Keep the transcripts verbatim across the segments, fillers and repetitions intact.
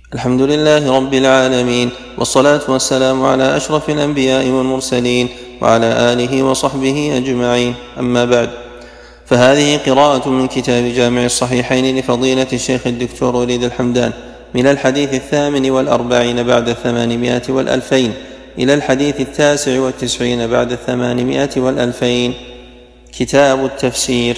الحمد لله رب العالمين، والصلاة والسلام على أشرف الأنبياء والمرسلين وعلى آله وصحبه أجمعين، أما بعد، فهذه قراءة من كتاب جامع الصحيحين لفضيلة الشيخ الدكتور وليد الحمدان من الحديث الثامن والأربعين بعد الثمانمائة والألفين إلى الحديث التاسع والتسعين بعد الثمانمائة والألفين. كتاب التفسير.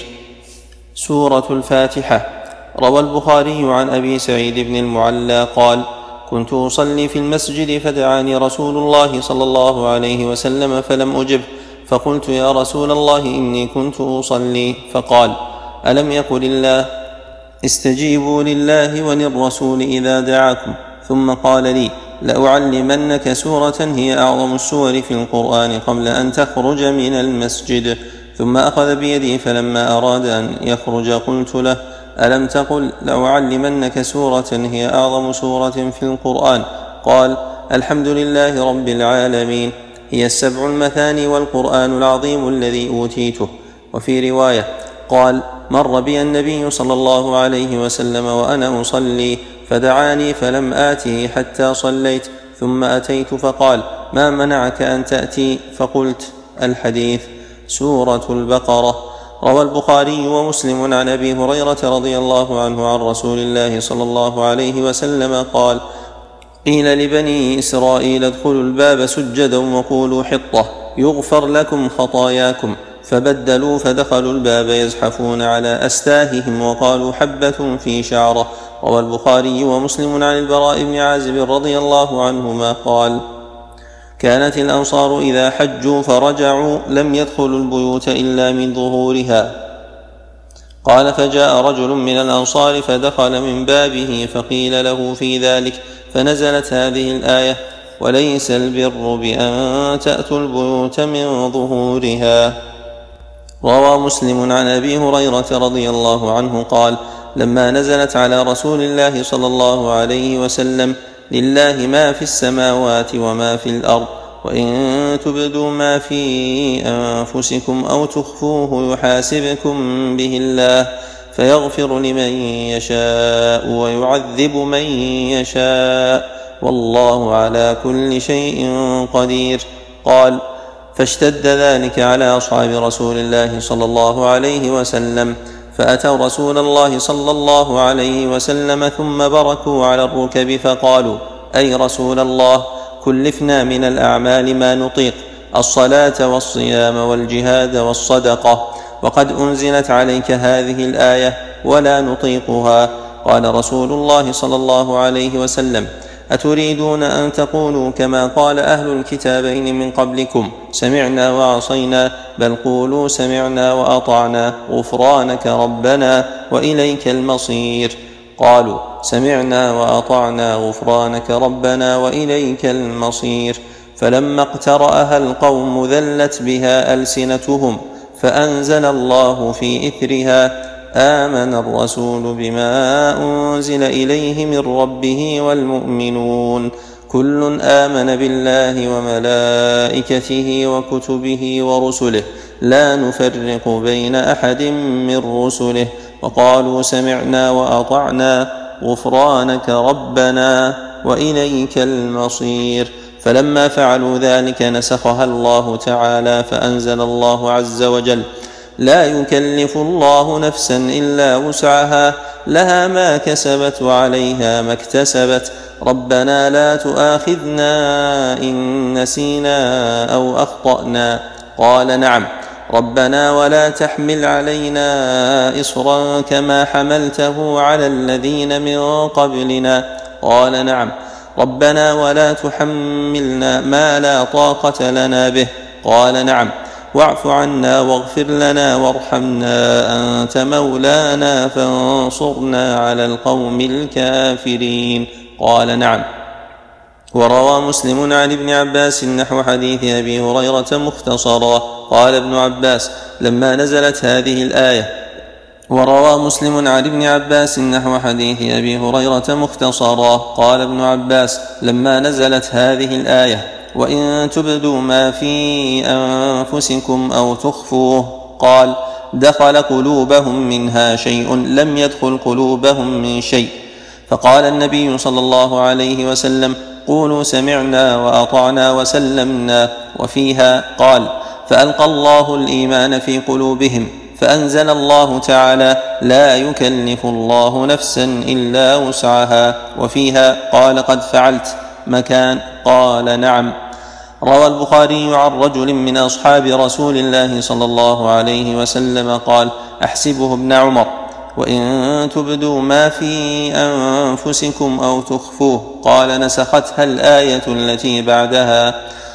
سورة الفاتحة. روى البخاري عن أبي سعيد بن المعلى قال: كنت أصلي في المسجد فدعاني رسول الله صلى الله عليه وسلم فلم أجبه، فقلت: يا رسول الله، إني كنت أصلي. فقال: ألم يقل الله استجيبوا لله وللرسول إذا دعاكم؟ ثم قال لي: لأعلمنك سورة هي أعظم السور في القرآن قبل أن تخرج من المسجد. ثم أخذ بيدي فلما أراد أن يخرج قلت له: ألم تقل لأعلمنك سورة هي أعظم سورة في القرآن؟ قال: الحمد لله رب العالمين، هي السبع المثاني والقرآن العظيم الذي أوتيته. وفي رواية قال: مر بي النبي صلى الله عليه وسلم وأنا أصلي فدعاني فلم آته حتى صليت، ثم أتيت فقال: ما منعك أن تأتي؟ فقلت: الحديث. سورة البقرة. روى البخاري ومسلم عن أبي هريرة رضي الله عنه عن رسول الله صلى الله عليه وسلم قال: قيل لبني إسرائيل ادخلوا الباب سجدا وقولوا حطة يغفر لكم خطاياكم، فبدلوا فدخلوا الباب يزحفون على أستاههم وقالوا حبة في شعرة. روى البخاري ومسلم عن البراء بن عازب رضي الله عنهما قال: كانت الأنصار إذا حجوا فرجعوا لم يدخلوا البيوت إلا من ظهورها. قال: فجاء رجل من الأنصار فدخل من بابه فقيل له في ذلك، فنزلت هذه الآية: وليس البر بأن تأتوا البيوت من ظهورها. روى مسلم عن أبي هريرة رضي الله عنه قال: لما نزلت على رسول الله صلى الله عليه وسلم: لله ما في السماوات وما في الأرض، وإن تبدوا ما في أنفسكم أو تخفوه يحاسبكم به الله فيغفر لمن يشاء ويعذب من يشاء، والله على كل شيء قدير. قال: فاشتد ذلك على أصحاب رسول الله صلى الله عليه وسلم، فأتوا رسول الله صلى الله عليه وسلم ثم بركوا على الركب فقالوا: أي رسول الله، كلفنا من الأعمال ما نطيق، الصلاة والصيام والجهاد والصدقة، وقد أنزلت عليك هذه الآية ولا نطيقها. قال رسول الله صلى الله عليه وسلم: أتريدون أن تقولوا كما قال أهل الكتابين من قبلكم سمعنا وعصينا؟ بل قولوا سمعنا وأطعنا غفرانك ربنا وإليك المصير. قالوا: سمعنا وأطعنا غفرانك ربنا وإليك المصير. فلما اقترأها القوم ذلت بها ألسنتهم، فأنزل الله في إثرها: آمن الرسول بما أنزل إليه من ربه والمؤمنون كل آمن بالله وملائكته وكتبه ورسله لا نفرق بين أحد من رسله، وقالوا سمعنا وأطعنا غفرانك ربنا وإليك المصير. فلما فعلوا ذلك نسخها الله تعالى، فأنزل الله عز وجل: لا يكلف الله نفسا إلا وسعها، لها ما كسبت وعليها ما اكتسبت، ربنا لا تؤاخذنا إن نسينا أو أخطأنا. قال: نعم ربنا، ولا تحمل علينا إصرا كما حملته على الذين من قبلنا. قال: نعم ربنا، ولا تحملنا ما لا طاقة لنا به. قال: نعم واعف عنا واغفر لنا وارحمنا أنت مولانا فانصرنا على القوم الكافرين. قال: نعم. وروى مسلم عن ابن عباس نحو حديث أبي هريرة مختصرا. قال ابن عباس: لما نزلت هذه الآية. وروى مسلم عن ابن عباس نحو حديث أبي هريرة مختصرا. قال ابن عباس: لما نزلت هذه الآية: وإن تبدوا ما في أنفسكم أو تخفوه، قال: دخل قلوبهم منها شيء لم يدخل قلوبهم من شيء، فقال النبي صلى الله عليه وسلم: قولوا سمعنا وأطعنا وسلمنا. وفيها قال: فألقى الله الإيمان في قلوبهم، فأنزل الله تعالى: لا يكلف الله نفسا إلا وسعها. وفيها قال: قد فعلت. مكان قال: نعم. روى البخاري عن رجل من أصحاب رسول الله صلى الله عليه وسلم قال: أحسبه ابن عمر: وإن تبدوا ما في أنفسكم أو تخفوه. قال: نسختها الآية التي بعدها.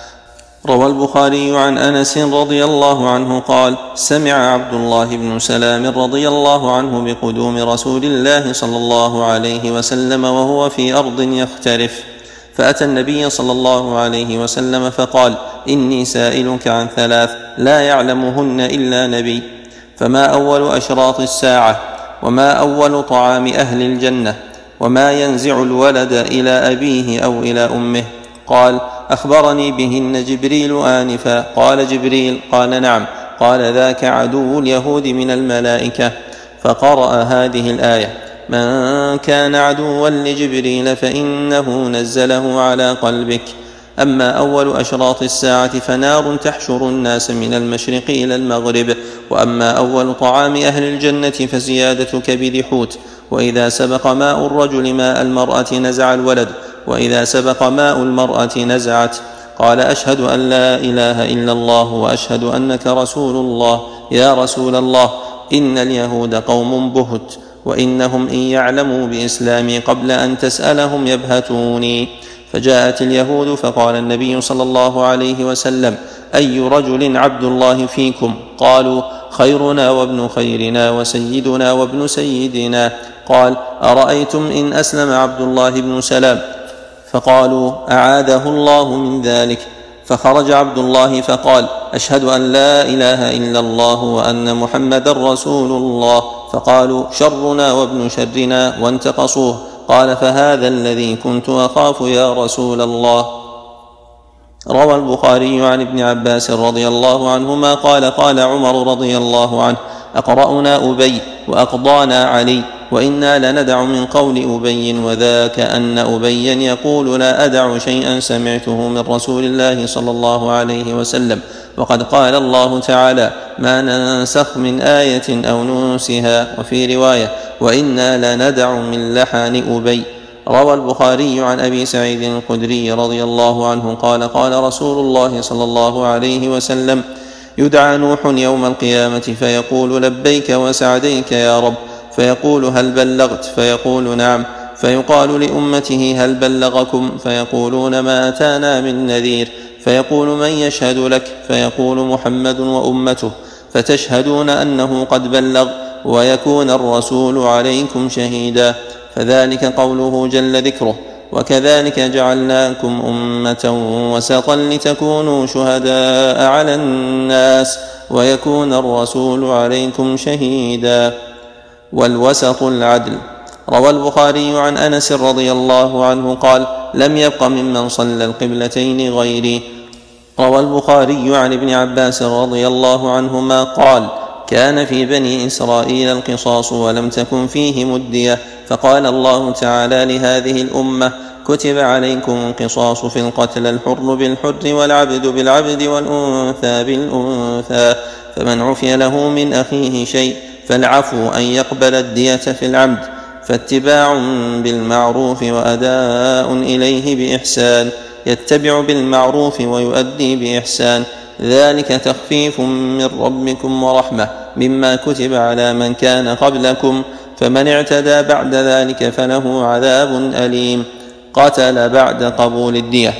روى البخاري عن أنس رضي الله عنه قال: سمع عبد الله بن سلام رضي الله عنه بقدوم رسول الله صلى الله عليه وسلم وهو في أرض يخترف، فأتى النبي صلى الله عليه وسلم فقال: إني سائلك عن ثلاث لا يعلمهن إلا نبي، فما أول أشراط الساعة؟ وما أول طعام أهل الجنة؟ وما ينزع الولد إلى أبيه أو إلى أمه؟ قال: أخبرني بهن جبريل آنفا. قال: جبريل؟ قال: نعم. قال: ذاك عدو اليهود من الملائكة. فقرأ هذه الآية: من كان عدوا لجبريل فإنه نزله على قلبك. أما أول أشراط الساعة فنار تحشر الناس من المشرق إلى المغرب. وأما أول طعام أهل الجنة فزيادة كبد حوت. وإذا سبق ماء الرجل ماء المرأة نزع الولد، وإذا سبق ماء المرأة نزعت. قال: أشهد أن لا إله إلا الله وأشهد أنك رسول الله. يا رسول الله، إن اليهود قوم بهت، وإنهم إن يعلموا بإسلامي قبل أن تسألهم يبهتوني. فجاءت اليهود فقال النبي صلى الله عليه وسلم: أي رجل عبد الله فيكم؟ قالوا: خيرنا وابن خيرنا وسيدنا وابن سيدنا. قال: أرأيتم إن أسلم عبد الله بن سلام؟ فقالوا: أعاذه الله من ذلك. فخرج عبد الله فقال: أشهد أن لا إله إلا الله وأن محمدا رسول الله. فقالوا: شرنا وابن شرنا، وانتقصوه. قال: فهذا الذي كنت أخاف يا رسول الله. روى البخاري عن ابن عباس رضي الله عنهما قال: قال عمر رضي الله عنه: أقرأنا أبي وأقضانا علي، وإنا لندع من قول أبي، وذاك أن أبيا يقول: لا أدع شيئا سمعته من رسول الله صلى الله عليه وسلم. وقد قال الله تعالى: ما ننسخ من آية أو ننسها. وفي رواية: وإنا لندع من لحن أبي. روى البخاري عن أبي سعيد الخدري رضي الله عنه قال: قال رسول الله صلى الله عليه وسلم: يدعى نوح يوم القيامة فيقول: لبيك وسعديك يا رب. فيقول: هل بلغت؟ فيقول: نعم. فيقال لأمته: هل بلغكم؟ فيقولون: ما أتانا من نذير. فيقول: من يشهد لك؟ فيقول: محمد وأمته. فتشهدون أنه قد بلغ، ويكون الرسول عليكم شهيدا. فذلك قوله جل ذكره: وكذلك جعلناكم أمة وسطا لتكونوا شهداء على الناس ويكون الرسول عليكم شهيدا. والوسط العدل. روى البخاري عن أنس رضي الله عنه قال: لم يبق ممن صلى القبلتين غيري. روى البخاري عن ابن عباس رضي الله عنهما قال: كان في بني إسرائيل القصاص ولم تكن فيهم الدية، فقال الله تعالى لهذه الأمة: كتب عليكم القصاص في القتل، الحر بالحر والعبد بالعبد والأنثى بالأنثى، فمن عفي له من أخيه شيء فالعفو أن يقبل الدية في العمد، فاتباع بالمعروف وأداء إليه بإحسان، يتبع بالمعروف ويؤدي بإحسان، ذلك تخفيف من ربكم ورحمة مما كتب على من كان قبلكم، فمن اعتدى بعد ذلك فله عذاب أليم. قتل بعد قبول الدية.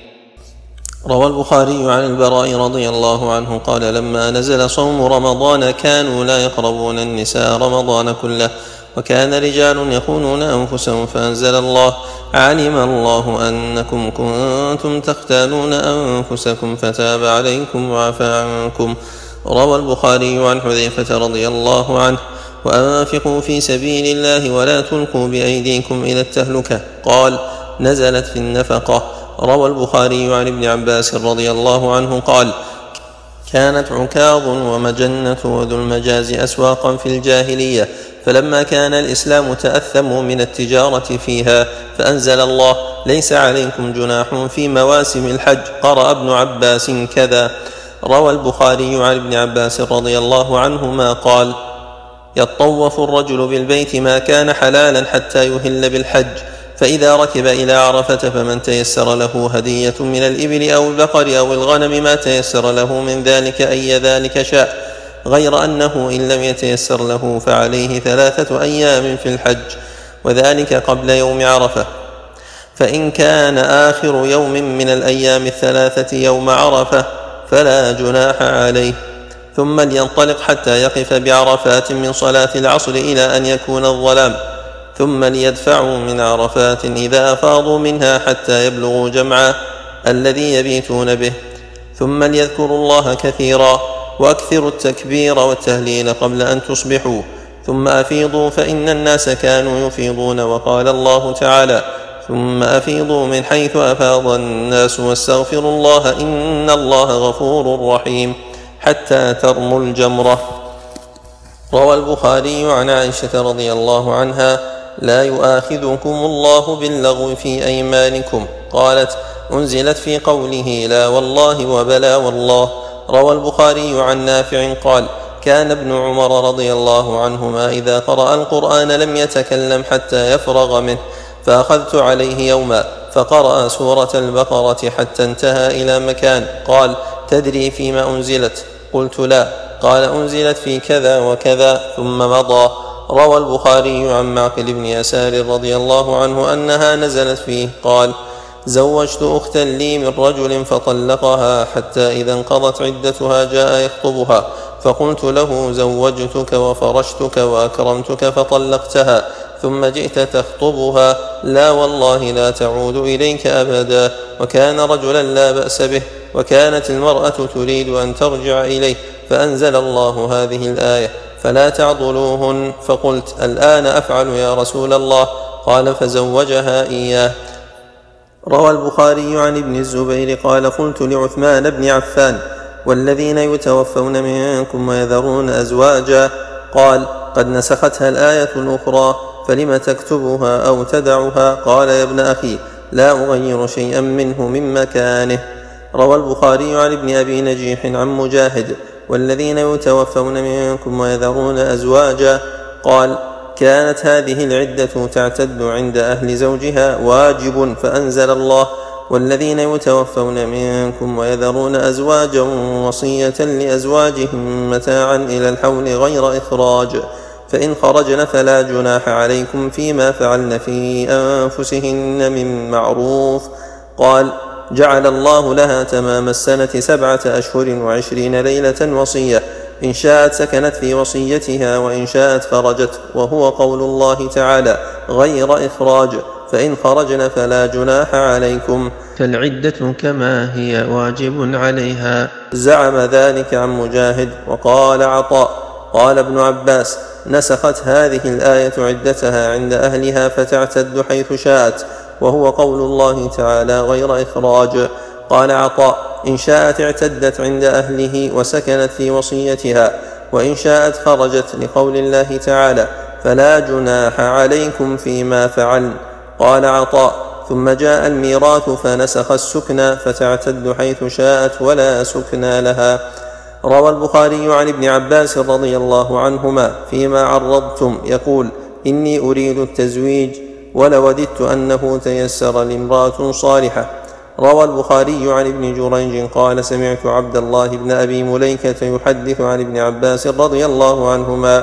روى البخاري عن البراء رضي الله عنه قال: لما نزل صوم رمضان كانوا لا يقربون النساء رمضان كله، وكان رجال يخونون أنفسهم، فأنزل الله: علم الله أنكم كنتم تختانون أنفسكم فتاب عليكم وعفى عنكم. روى البخاري عن حذيفة رضي الله عنه: وأنفقوا في سبيل الله ولا تلقوا بأيديكم إلى التهلكة. قال: نزلت في النفقة. روى البخاري عن ابن عباس رضي الله عنه قال: كانت عكاظ ومجنة وذو المجاز أسواقا في الجاهلية، فلما كان الإسلام تأثموا من التجارة فيها فأنزل الله: ليس عليكم جناح في مواسم الحج. قرأ ابن عباس كذا. روى البخاري عن ابن عباس رضي الله عنهما قال: يطوف الرجل بالبيت ما كان حلالا حتى يهل بالحج، فإذا ركب إلى عرفة فمن تيسر له هدية من الإبل أو البقر أو الغنم ما تيسر له من ذلك أي ذلك شاء، غير أنه إن لم يتيسر له فعليه ثلاثة أيام في الحج، وذلك قبل يوم عرفة، فإن كان آخر يوم من الأيام الثلاثة يوم عرفة فلا جناح عليه، ثم لينطلق حتى يقف بعرفات من صلاة العصر إلى أن يكون الظلام، ثم ليدفعوا من عرفات إذا أفاضوا منها حتى يبلغوا جمعا الذي يبيتون به، ثم ليذكروا الله كثيرا وأكثروا التكبير والتهليل قبل أن تصبحوا، ثم أفيضوا فإن الناس كانوا يفيضون، وقال الله تعالى: ثم أفيضوا من حيث أفاض الناس واستغفروا الله إن الله غفور رحيم، حتى ترموا الجمرة. روى البخاري عن عائشة رضي الله عنها: لا يؤاخذكم الله باللغو في أيمانكم، قالت: أنزلت في قوله لا والله وبلا والله. روى البخاري عن نافع قال: كان ابن عمر رضي الله عنهما إذا قرأ القرآن لم يتكلم حتى يفرغ منه، فأخذت عليه يوما فقرأ سورة البقرة حتى انتهى إلى مكان، قال: تدري فيما أنزلت؟ قلت: لا. قال: أنزلت في كذا وكذا، ثم مضى. روى البخاري عن معقل بن يسار رضي الله عنه أنها نزلت فيه، قال: زوجت أختا لي من رجل فطلقها حتى إذا انقضت عدتها جاء يخطبها، فقلت له: زوجتك وفرشتك وأكرمتك فطلقتها ثم جئت تخطبها، لا والله لا تعود إليك أبدا. وكان رجلا لا بأس به، وكانت المرأة تريد أن ترجع إليه، فأنزل الله هذه الآية: فلا تعضلوهن. فقلت: الآن أفعل يا رسول الله؟ قال: فزوجها إياه. روى البخاري عن ابن الزبير قال: قلت لعثمان بن عفان: والذين يتوفون منكم ويذرون أزواجا، قال: قد نسختها الآية الأخرى، فلم تكتبها أو تدعها؟ قال: يا ابن أخي، لا أغير شيئا منه من مكانه. روى البخاري عن ابن أبي نجيح عن مجاهد: والذين يتوفون منكم ويذرون أزواجا، قال: كانت هذه العدة تعتد عند أهل زوجها واجب، فأنزل الله: والذين يتوفون منكم ويذرون أزواجا وصية لأزواجهم متاعا إلى الحول غير إخراج، فإن خرجن فلا جناح عليكم فيما فعلن في أنفسهن من معروف. قال: جعل الله لها تمام السنة سبعة أشهر وعشرين ليلة وصية، إن شاءت سكنت في وصيتها وإن شاءت خرجت، وهو قول الله تعالى: غير إخراج، فإن خرجن فلا جناح عليكم، فالعدة كما هي واجب عليها. زعم ذلك عن مجاهد. وقال عطاء: قال ابن عباس: نسخت هذه الآية عدتها عند أهلها فتعتد حيث شاءت، وهو قول الله تعالى: غير إخراج. قال عطاء: إن شاءت اعتدت عند أهله وسكنت في وصيتها، وإن شاءت خرجت، لقول الله تعالى: فلا جناح عليكم فيما فعلن. قال عطاء: ثم جاء الميراث فنسخ السكنى فتعتد حيث شاءت ولا سكنى لها. روى البخاري عن ابن عباس رضي الله عنهما فيما عرضتم يقول: إني أريد التزويج ولوددت أنه تيسر لامرأة صالحة. روى البخاري عن ابن جريج قال: سمعت عبد الله بن أبي مليكة يحدث عن ابن عباس رضي الله عنهما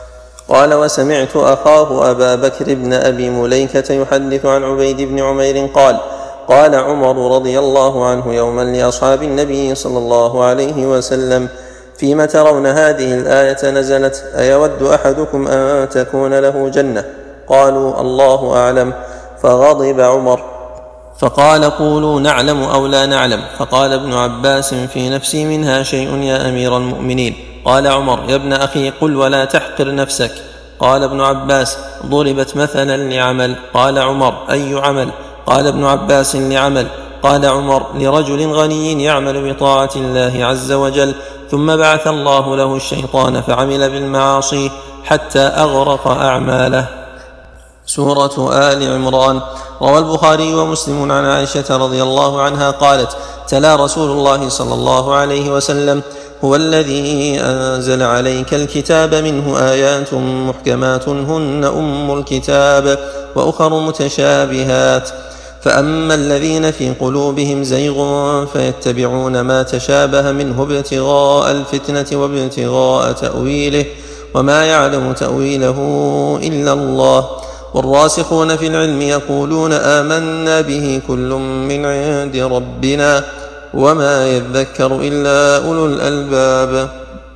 قال: وسمعت أخاه أبا بكر بن أبي مليكة يحدث عن عبيد بن عمير قال: قال عمر رضي الله عنه يوما لأصحاب النبي صلى الله عليه وسلم: فيما ترون هذه الآية نزلت؟ أيود أحدكم أن تكون له جنة؟ قالوا: الله أعلم. فغضب عمر فقال: قولوا نعلم أو لا نعلم. فقال ابن عباس: في نفسي منها شيء يا أمير المؤمنين. قال عمر: يا ابن أخي، قل ولا تحقر نفسك. قال ابن عباس: ضربت مثلا لعمل. قال عمر: أي عمل؟ قال ابن عباس: لعمل. قال عمر: لرجل غني يعمل بطاعة الله عز وجل، ثم بعث الله له الشيطان فعمل بالمعاصي، حتى أغرق أعماله. سورة آل عمران. روى البخاري ومسلم عن عائشة رضي الله عنها قالت: تلا رسول الله صلى الله عليه وسلم: هو الذي أنزل عليك الكتاب منه آيات محكمات هن أم الكتاب وأخر متشابهات، فأما الذين في قلوبهم زيغ فيتبعون ما تشابه منه ابتغاء الفتنة وابتغاء تأويله وما يعلم تأويله إلا الله، والراسخون في العلم يقولون آمنا به كل من عند ربنا وما يذكر إلا أولو الألباب.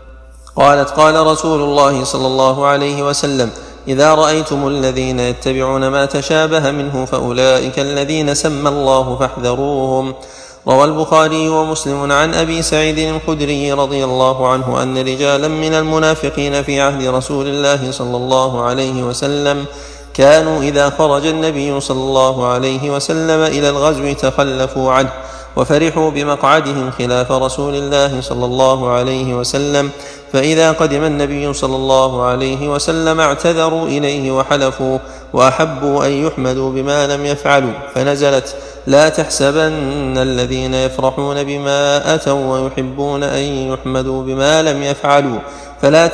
قالت: قال رسول الله صلى الله عليه وسلم: إذا رأيتم الذين يتبعون ما تشابه منه فأولئك الذين سمى الله فاحذروهم. روى البخاري ومسلم عن أبي سعيد الخدري رضي الله عنه أن رجالا من المنافقين في عهد رسول الله صلى الله عليه وسلم كانوا إذا خرج النبي صلى الله عليه وسلم إلى الغزو تخلفوا عنه وفرحوا بمقعدهم خلاف رسول الله صلى الله عليه وسلم، فإذا قدم النبي صلى الله عليه وسلم اعتذروا إليه وحلفوا وأحبوا أن يحمدوا بما لم يفعلوا، فنزلت: لا تحسبن الذين يفرحون بما أتوا ويحبون أن يحمدوا بما لم يفعلوا فلا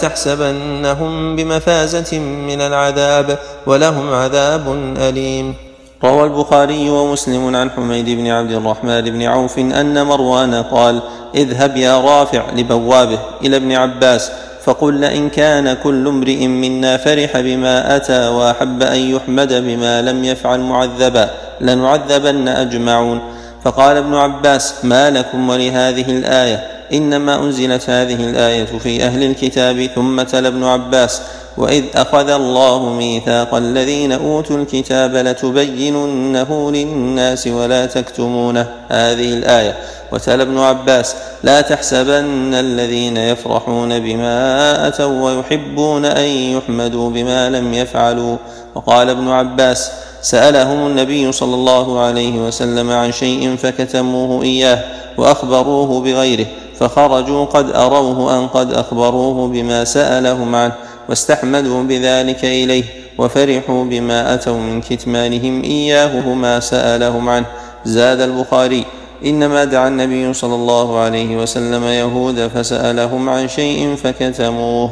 تحسبنهم بمفازة من العذاب ولهم عذاب أليم. روى البخاري ومسلم عن حميد بن عبد الرحمن بن عوف أن مروان قال: اذهب يا رافع لبوابه إلى ابن عباس فقل: إن كان كل امرئ منا فرح بما أتى وأحب أن يحمد بما لم يفعل معذبا لنعذبن أجمعون. فقال ابن عباس: ما لكم ولهذه الآية؟ إنما أنزلت هذه الآية في أهل الكتاب. ثم تلا ابن عباس: وإذ أخذ الله ميثاق الذين أوتوا الكتاب لتبيننه للناس ولا تكتمونه، هذه الآية. وتلا ابن عباس: لا تحسبن الذين يفرحون بما أتوا ويحبون أن يحمدوا بما لم يفعلوا. وقال ابن عباس: سألهم النبي صلى الله عليه وسلم عن شيء فكتموه إياه وأخبروه بغيره، فخرجوا قد أروه أن قد أخبروه بما سألهم عنه واستحمدوا بذلك إليه وفرحوا بما أتوا من كتمانهم إياه ما سألهم عنه. زاد البخاري: إنما دعا النبي صلى الله عليه وسلم يهود فسألهم عن شيء فكتموه.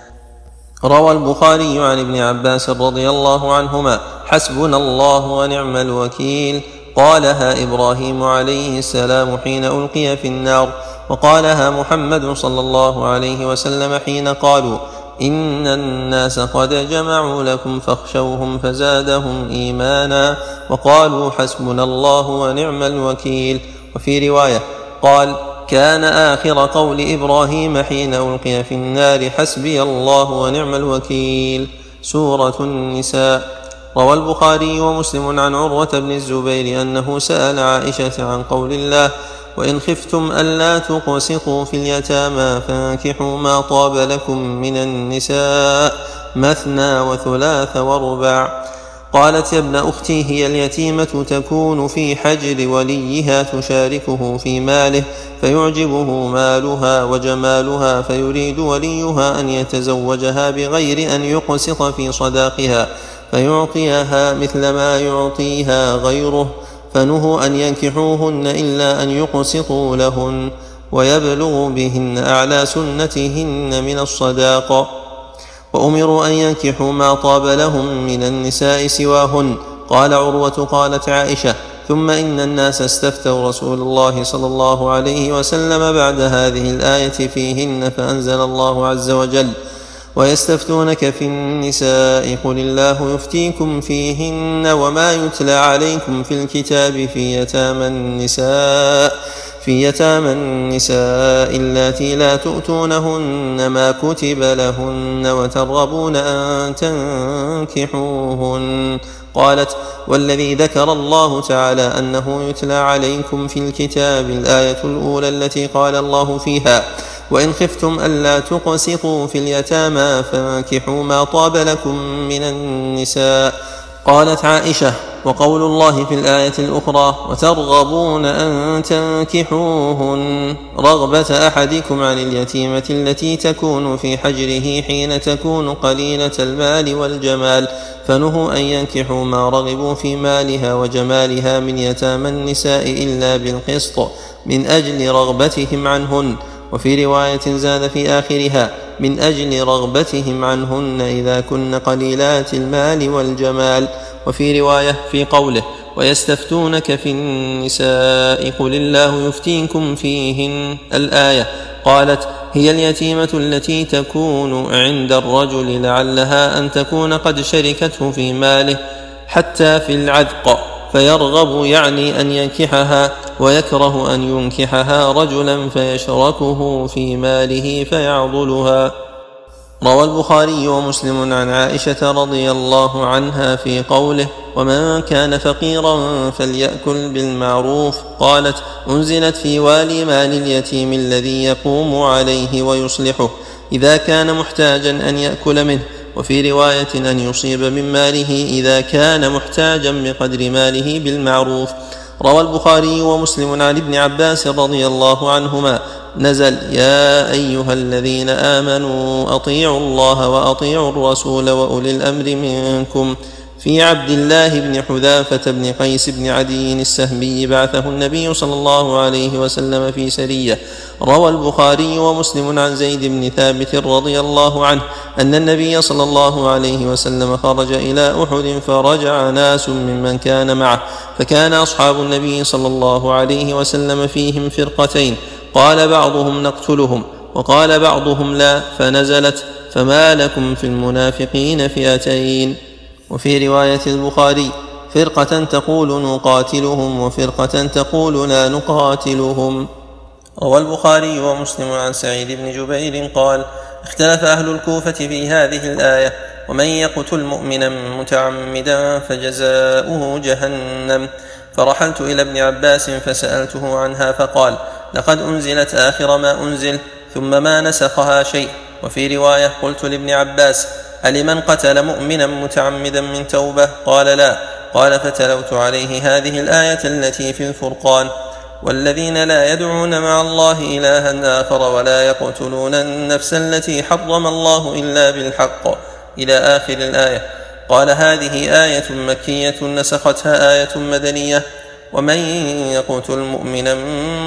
روى البخاري عن ابن عباس رضي الله عنهما: حسبنا الله ونعم الوكيل. قالها إبراهيم عليه السلام حين ألقي في النار، وقالها محمد صلى الله عليه وسلم حين قالوا: إن الناس قد جمعوا لكم فاخشوهم فزادهم إيمانا، وقالوا: حسبنا الله ونعم الوكيل. وفي رواية قال: كان آخر قول إبراهيم حين ألقي في النار: حسبي الله ونعم الوكيل. سورة النساء. روى البخاري ومسلم عن عروة بن الزبير أنه سأل عائشة عن قول الله: وإن خفتم ألا تقسطوا في اليتامى فانكحوا ما طاب لكم من النساء مثنى وثلاث ورباع. قالت: يا ابن أختي، هي اليتيمة تكون في حجر وليها تشاركه في ماله فيعجبه مالها وجمالها فيريد وليها أن يتزوجها بغير أن يقسط في صداقها فيعطيها مثل ما يعطيها غيره، فنهوا أن ينكحوهن إلا أن يقسطوا لهن ويبلغوا بهن أعلى سنتهن من الصداقة، وأمروا أن ينكحوا ما طاب لهم من النساء سواهن. قال عروة: قالت عائشة: ثم إن الناس استفتوا رسول الله صلى الله عليه وسلم بعد هذه الآية فيهن، فأنزل الله عز وجل: ويستفتونك في النساء قل الله يفتيكم فيهن وما يتلى عليكم في الكتاب في يتامى النساء في يتامى النساء اللاتي لا تؤتونهن ما كتب لهن وترغبون أن تنكحوهن. قالت: والذي ذكر الله تعالى أنه يتلى عليكم في الكتاب الآية الأولى التي قال الله فيها: وإن خفتم ألا تقسطوا في اليتامى فانكحوا ما طاب لكم من النساء. قالت عائشة: وقول الله في الآية الأخرى وترغبون أن تنكحوهن رغبة أحدكم عن اليتيمة التي تكون في حجره حين تكون قليلة المال والجمال، فنهوا أن ينكحوا ما رغبوا في مالها وجمالها من يتامى النساء إلا بالقسط من أجل رغبتهم عنهن. وفي رواية زاد في آخرها من أجل رغبتهم عنهن إذا كن قليلات المال والجمال. وفي رواية في قوله ويستفتونك في النساء قل الله يفتيكم فيهن الآية قالت هي اليتيمة التي تكون عند الرجل لعلها أن تكون قد شركته في ماله حتى في العذق فيرغب يعني أن ينكحها ويكره أن ينكحها رجلا فيشركه في ماله فيعضلها. روى البخاري ومسلم عن عائشة رضي الله عنها في قوله ومن كان فقيرا فليأكل بالمعروف قالت أنزلت في والي مال اليتيم الذي يقوم عليه ويصلحه إذا كان محتاجا أن يأكل منه، وفي رواية أن يصيب من ماله إذا كان محتاجا بقدر ماله بالمعروف. روى البخاري ومسلم عن ابن عباس رضي الله عنهما نزل يا أيها الذين آمنوا أطيعوا الله وأطيعوا الرسول وأولي الأمر منكم في عبد الله بن حذافة بن قيس بن عدي السهمي بعثه النبي صلى الله عليه وسلم في سرية. روى البخاري ومسلم عن زيد بن ثابت رضي الله عنه أن النبي صلى الله عليه وسلم خرج إلى أحد فرجع ناس ممن كان معه، فكان أصحاب النبي صلى الله عليه وسلم فيهم فرقتين، قال بعضهم نقتلهم وقال بعضهم لا، فنزلت فما لكم في المنافقين فئتين. وفي رواية البخاري فرقة تقول نقاتلهم وفرقة تقول لا نقاتلهم. روى البخاري ومسلم عن سعيد بن جبير قال اختلف أهل الكوفة في هذه الآية ومن يقتل مؤمنا متعمدا فجزاؤه جهنم، فرحلت إلى ابن عباس فسألته عنها فقال لقد أنزلت آخر ما أنزل ثم ما نسخها شيء. وفي رواية قلت لابن عباس ألمن قتل مؤمنا متعمدا من توبة؟ قال لا. قال فتلوت عليه هذه الآية التي في الفرقان والذين لا يدعون مع الله إلها آخر ولا يقتلون النفس التي حرم الله إلا بالحق إلى آخر الآية. قال هذه آية مكية نسختها آية مدنية ومن يقتل مؤمنا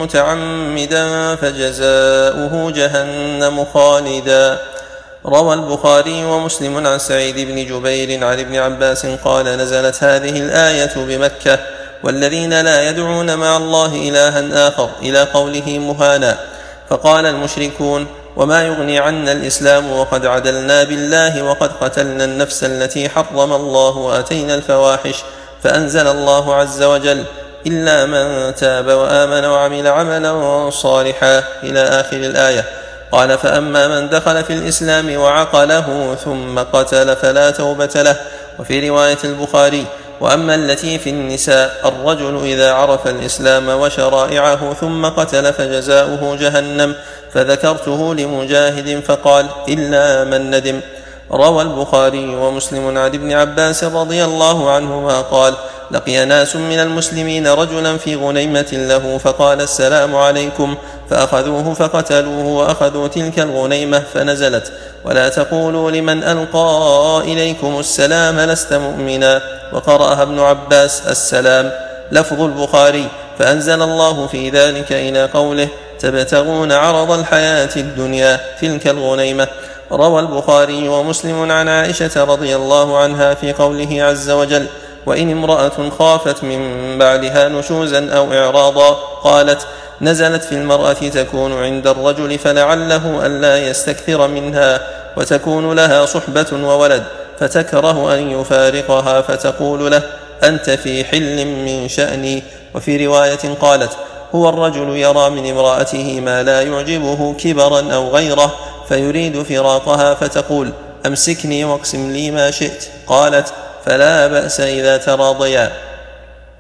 متعمدا فجزاؤه جهنم خالدا. روى البخاري ومسلم عن سعيد بن جبير عن ابن عباس قال نزلت هذه الآية بمكة والذين لا يدعون مع الله إلها آخر إلى قوله مهانا، فقال المشركون وما يغني عنا الإسلام وقد عدلنا بالله وقد قتلنا النفس التي حرم الله وأتينا الفواحش، فأنزل الله عز وجل إلا من تاب وآمن وعمل عملا صالحا إلى آخر الآية. قال فأما من دخل في الإسلام وعقله ثم قتل فلا توبة له. وفي رواية البخاري وأما التي في النساء الرجل إذا عرف الإسلام وشرائعه ثم قتل فجزاؤه جهنم، فذكرته لمجاهد فقال إلا من ندم. روى البخاري ومسلم عن ابن عباس رضي الله عنهما قال لقي ناس من المسلمين رجلا في غنيمة له فقال السلام عليكم، فأخذوه فقتلوه وأخذوا تلك الغنيمة، فنزلت ولا تقولوا لمن ألقى إليكم السلام لست مؤمنا، وقرأها ابن عباس السلام. لفظ البخاري فأنزل الله في ذلك إلى قوله تبتغون عرض الحياة الدنيا تلك الغنيمة. روى البخاري ومسلم عن عائشة رضي الله عنها في قوله عز وجل وإن امرأة خافت من بعدها نشوزا أو إعراضا قالت نزلت في المرأة تكون عند الرجل فلعله ألا يستكثر منها وتكون لها صحبة وولد فتكره أن يفارقها فتقول له أنت في حل من شأني. وفي رواية قالت هو الرجل يرى من امرأته ما لا يعجبه كبرا أو غيره فيريد فراقها فتقول أمسكني واقسم لي ما شئت، قالت فلا بأس إذا تراضيا.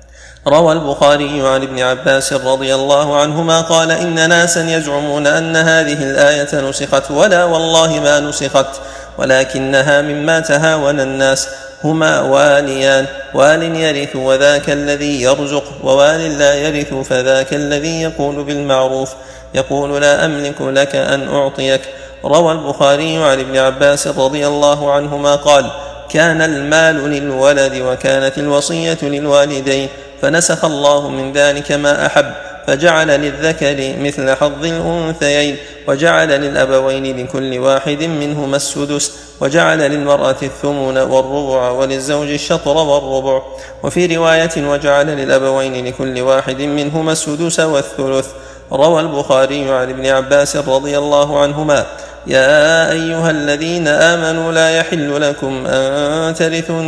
روى البخاري عن ابن عباس رضي الله عنهما قال إن ناسا يزعمون أن هذه الآية نسخت ولا والله ما نسخت ولكنها مما تهاون الناس، هما واليان، وال يرث وذاك الذي يرزق، ووال لا يرث فذاك الذي يقول بالمعروف، يقول لا أملك لك أن أعطيك. روى البخاري عن ابن عباس رضي الله عنهما قال كان المال للولد وكانت الوصية للوالدين، فنسخ الله من ذلك ما أحب، فجعل للذكر مثل حظ الأنثيين، وجعل للأبوين لكل واحد منهما السدس، وجعل للمرأة الثمن والربع وللزوج الشطر والربع. وفي رواية وجعل للأبوين لكل واحد منهما السدس والثلث. روى البخاري عن ابن عباس رضي الله عنهما يا أيها الذين آمنوا لا يحل لكم أن ترثوا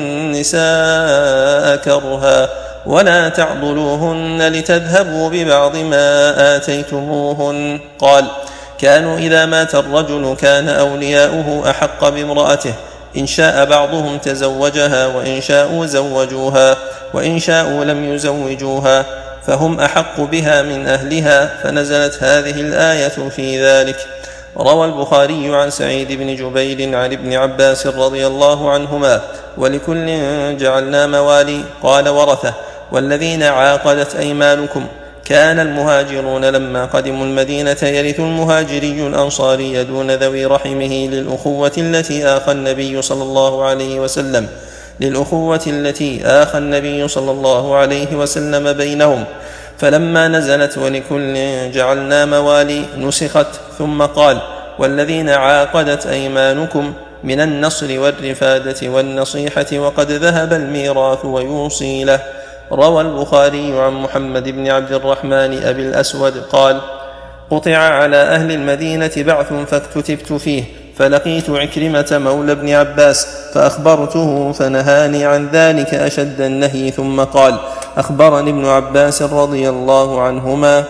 النساء كرها ولا تعضلوهن لتذهبوا ببعض ما آتيتموهن. قال كانوا إذا مات الرجل كان أولياؤه أحق بامرأته، إن شاء بعضهم تزوجها وإن شاءوا زوجوها وإن شاءوا لم يزوجوها، فهم أحق بها من أهلها، فنزلت هذه الآية في ذلك. روى البخاري عن سعيد بن جبير عن ابن عباس رضي الله عنهما ولكل جعلنا موالي، قال ورثه والذين عاقدت أيمانكم. كان المهاجرون لما قدموا المدينة يرث المهاجري الأنصاري دون ذوي رحمه للأخوة التي آخى النبي صلى الله عليه وسلم للأخوة التي آخى النبي صلى الله عليه وسلم بينهم. فلما نزلت ولكل جعلنا موالي نسخت، ثم قال والذين عاقدت أيمانكم من النصر والرفادة والنصيحة وقد ذهب الميراث ويوصي له. روى البخاري عن محمد بن عبد الرحمن أبي الأسود قال قطع على أهل المدينة بعث فاكتتبت فيه، فلقيت عكرمة مولى ابن عباس فأخبرته فنهاني عن ذلك أشد النهي، ثم قال أخبرني ابن عباس رضي الله عنهما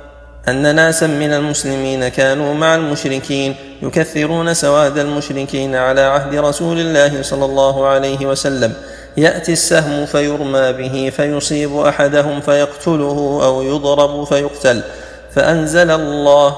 أن ناسا من المسلمين كانوا مع المشركين يكثرون سواد المشركين على عهد رسول الله صلى الله عليه وسلم، يأتي السهم فيرمى به فيصيب أحدهم فيقتله أو يضرب فيقتل، فأنزل الله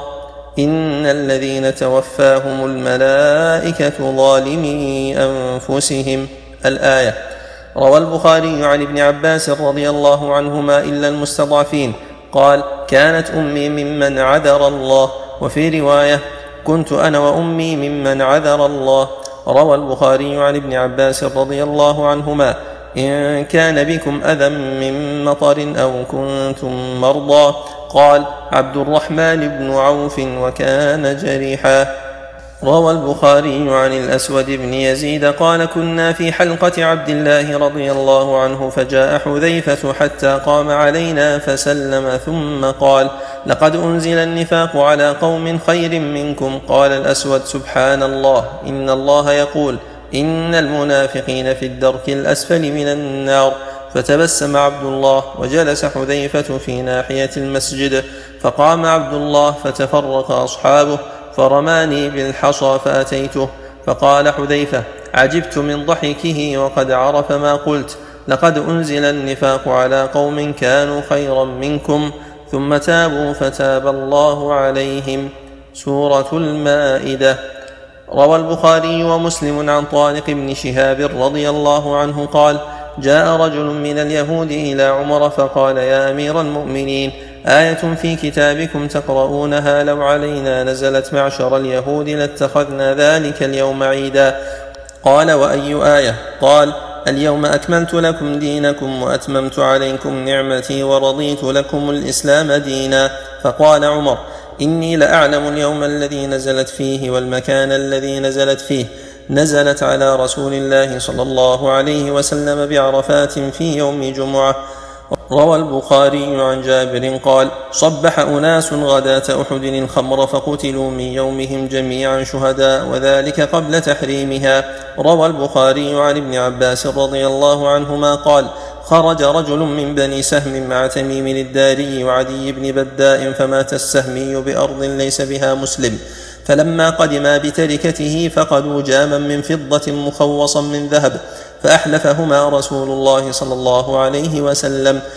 إن الذين توفاهم الملائكة ظالمي أنفسهم الآية. روى البخاري عن ابن عباس رضي الله عنهما إلا المستضعفين قال كانت أمي ممن عذر الله، وفي رواية كنت أنا وأمي ممن عذر الله. روى البخاري عن ابن عباس رضي الله عنهما إن كان بكم أذى من مطر أو كنتم مرضى، قال عبد الرحمن بن عوف وكان جريحا. روى البخاري عن الأسود بن يزيد قال كنا في حلقة عبد الله رضي الله عنه فجاء حذيفة حتى قام علينا فسلم ثم قال لقد أنزل النفاق على قوم خير منكم. قال الأسود سبحان الله، إن الله يقول إن المنافقين في الدرك الأسفل من النار. فتبسم عبد الله وجلس حذيفة في ناحية المسجد، فقام عبد الله فتفرق أصحابه فرماني بالحصى فأتيته، فقال حذيفة عجبت من ضحكه وقد عرف ما قلت، لقد أنزل النفاق على قوم كانوا خيرا منكم ثم تابوا فتاب الله عليهم. سورة المائدة. روى البخاري ومسلم عن طارق بن شهاب رضي الله عنه قال جاء رجل من اليهود إلى عمر فقال يا أمير المؤمنين آية في كتابكم تقرؤونها لو علينا نزلت معشر اليهود لاتخذنا ذلك اليوم عيدا. قال وأي آية؟ قال اليوم أكملت لكم دينكم وأتممت عليكم نعمتي ورضيت لكم الإسلام دينا. فقال عمر إني لأعلم اليوم الذي نزلت فيه والمكان الذي نزلت فيه، نزلت على رسول الله صلى الله عليه وسلم بعرفات في يوم جمعة. روى البخاري عن جابر قال صبح أناس غداة أحد الخمر فقتلوا من يومهم جميعا شهداء، وذلك قبل تحريمها. روى البخاري عن ابن عباس رضي الله عنهما قال خرج رجل من بني سهم مع تميم الداري وعدي بن بداء فمات السهمي بأرض ليس بها مسلم، فلما قدما بتركته فقدوا جاما من فضة مخوصا من ذهب، فأحلفهما رسول الله صلى الله عليه وسلم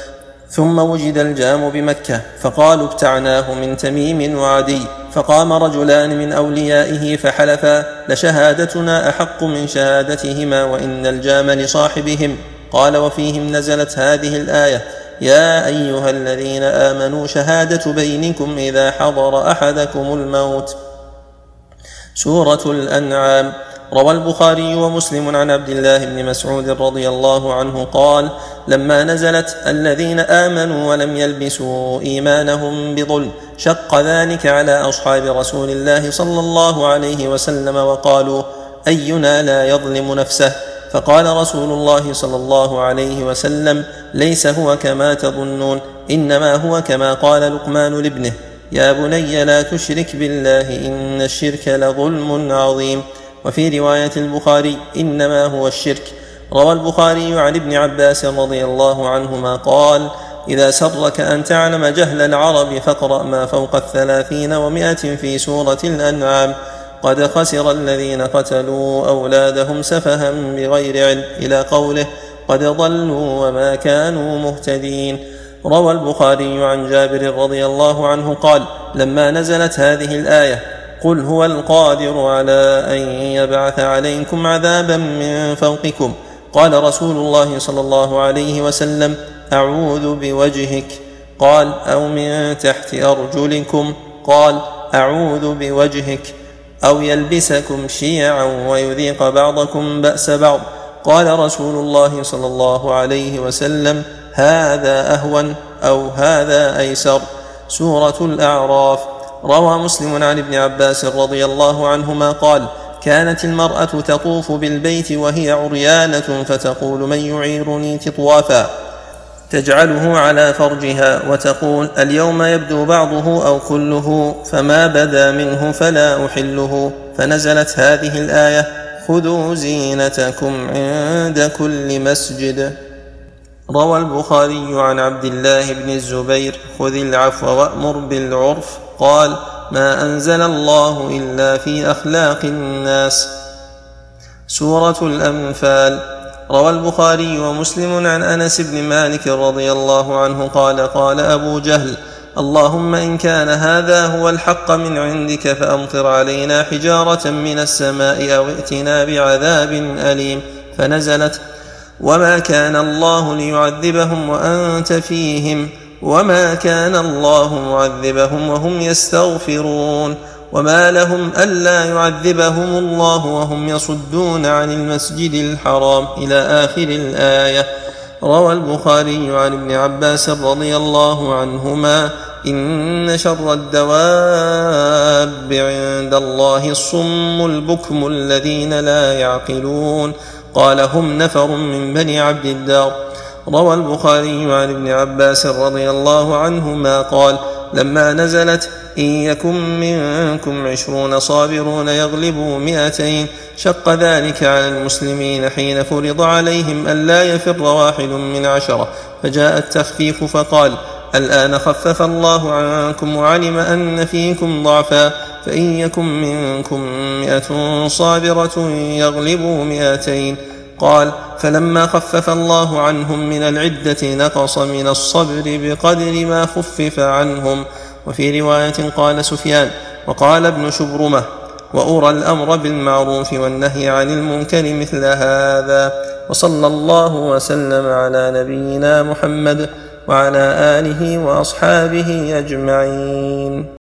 ثم وجد الجام بمكة فقالوا ابتعناه من تميم وعدي، فقام رجلان من أوليائه فحلفا لشهادتنا أحق من شهادتهما وإن الجام لصاحبهم. قال وفيهم نزلت هذه الآية: يا أيها الذين آمنوا شهادة بينكم إذا حضر أحدكم الموت. سورة الأنعام. روى البخاري ومسلم عن عبد الله بن مسعود رضي الله عنه قال: لما نزلت الذين آمنوا ولم يلبسوا إيمانهم بظلم شق ذلك على أصحاب رسول الله صلى الله عليه وسلم وقالوا: أينا لا يظلم نفسه؟ فقال رسول الله صلى الله عليه وسلم: ليس هو كما تظنون، إنما هو كما قال لقمان لابنه: يا بني لا تشرك بالله إن الشرك لظلم عظيم. وفي رواية البخاري: إنما هو الشرك. روى البخاري عن ابن عباس رضي الله عنهما قال: إذا سرك أن تعلم جهل العرب فاقرأ ما فوق الثلاثين ومائة في سورة الأنعام: قد خسر الذين قتلوا أولادهم سفها بغير علم، إلى قوله: قد ضلوا وما كانوا مهتدين. روى البخاري عن جابر رضي الله عنه قال: لما نزلت هذه الآية: قل هو القادر على أن يبعث عليكم عذابا من فوقكم، قال رسول الله صلى الله عليه وسلم: أعوذ بوجهك. قال: أو من تحت أرجلكم؟ قال: أعوذ بوجهك. أو يلبسكم شيعا ويذيق بعضكم بأس بعض. قال رسول الله صلى الله عليه وسلم: هذا أهون أو هذا أيسر. سورة الأعراف. روى مسلم عن ابن عباس رضي الله عنهما قال: كانت المرأة تطوف بالبيت وهي عريانة فتقول: من يعيرني تطوافا؟ تجعله على فرجها وتقول: اليوم يبدو بعضه أو كله، فما بدا منه فلا أحله. فنزلت هذه الآية: خذوا زينتكم عند كل مسجد. روى البخاري عن عبد الله بن الزبير: خذ العفو وأمر بالعرف. قال: ما أنزل الله إلا في أخلاق الناس. سورة الأنفال. روى البخاري ومسلم عن أنس بن مالك رضي الله عنه قال: قال أبو جهل: اللهم إن كان هذا هو الحق من عندك فأمطر علينا حجارة من السماء أو ائتنا بعذاب أليم. فنزلت: وما كان الله ليعذبهم وأنت فيهم، وما كان الله معذبهم وهم يستغفرون، وما لهم ألا يعذبهم الله وهم يصدون عن المسجد الحرام، إلى آخر الآية. روى البخاري عن ابن عباس رضي الله عنهما: إن شر الدواب عند الله الصم البكم الذين لا يعقلون. قال: هم نفر من بني عبد الدار. روى البخاري عن ابن عباس رضي الله عنهما قال: لما نزلت: إن يكن منكم عشرون صابرون يغلبوا مئتين، شق ذلك على المسلمين حين فرض عليهم أن لا يفر واحد من عشرة، فجاء التخفيف فقال: الآن خفف الله عنكم وعلم أن فيكم ضعفا، فإن يكن منكم مئة صابرة يغلبوا مئتين. قال: فلما خفف الله عنهم من العدة نقص من الصبر بقدر ما خفف عنهم. وفي رواية قال سفيان: وقال ابن شبرمة: وأرى الأمر بالمعروف والنهي عن المنكر مثل هذا. وصلى الله وسلم على نبينا محمد وعلى آله وأصحابه أجمعين.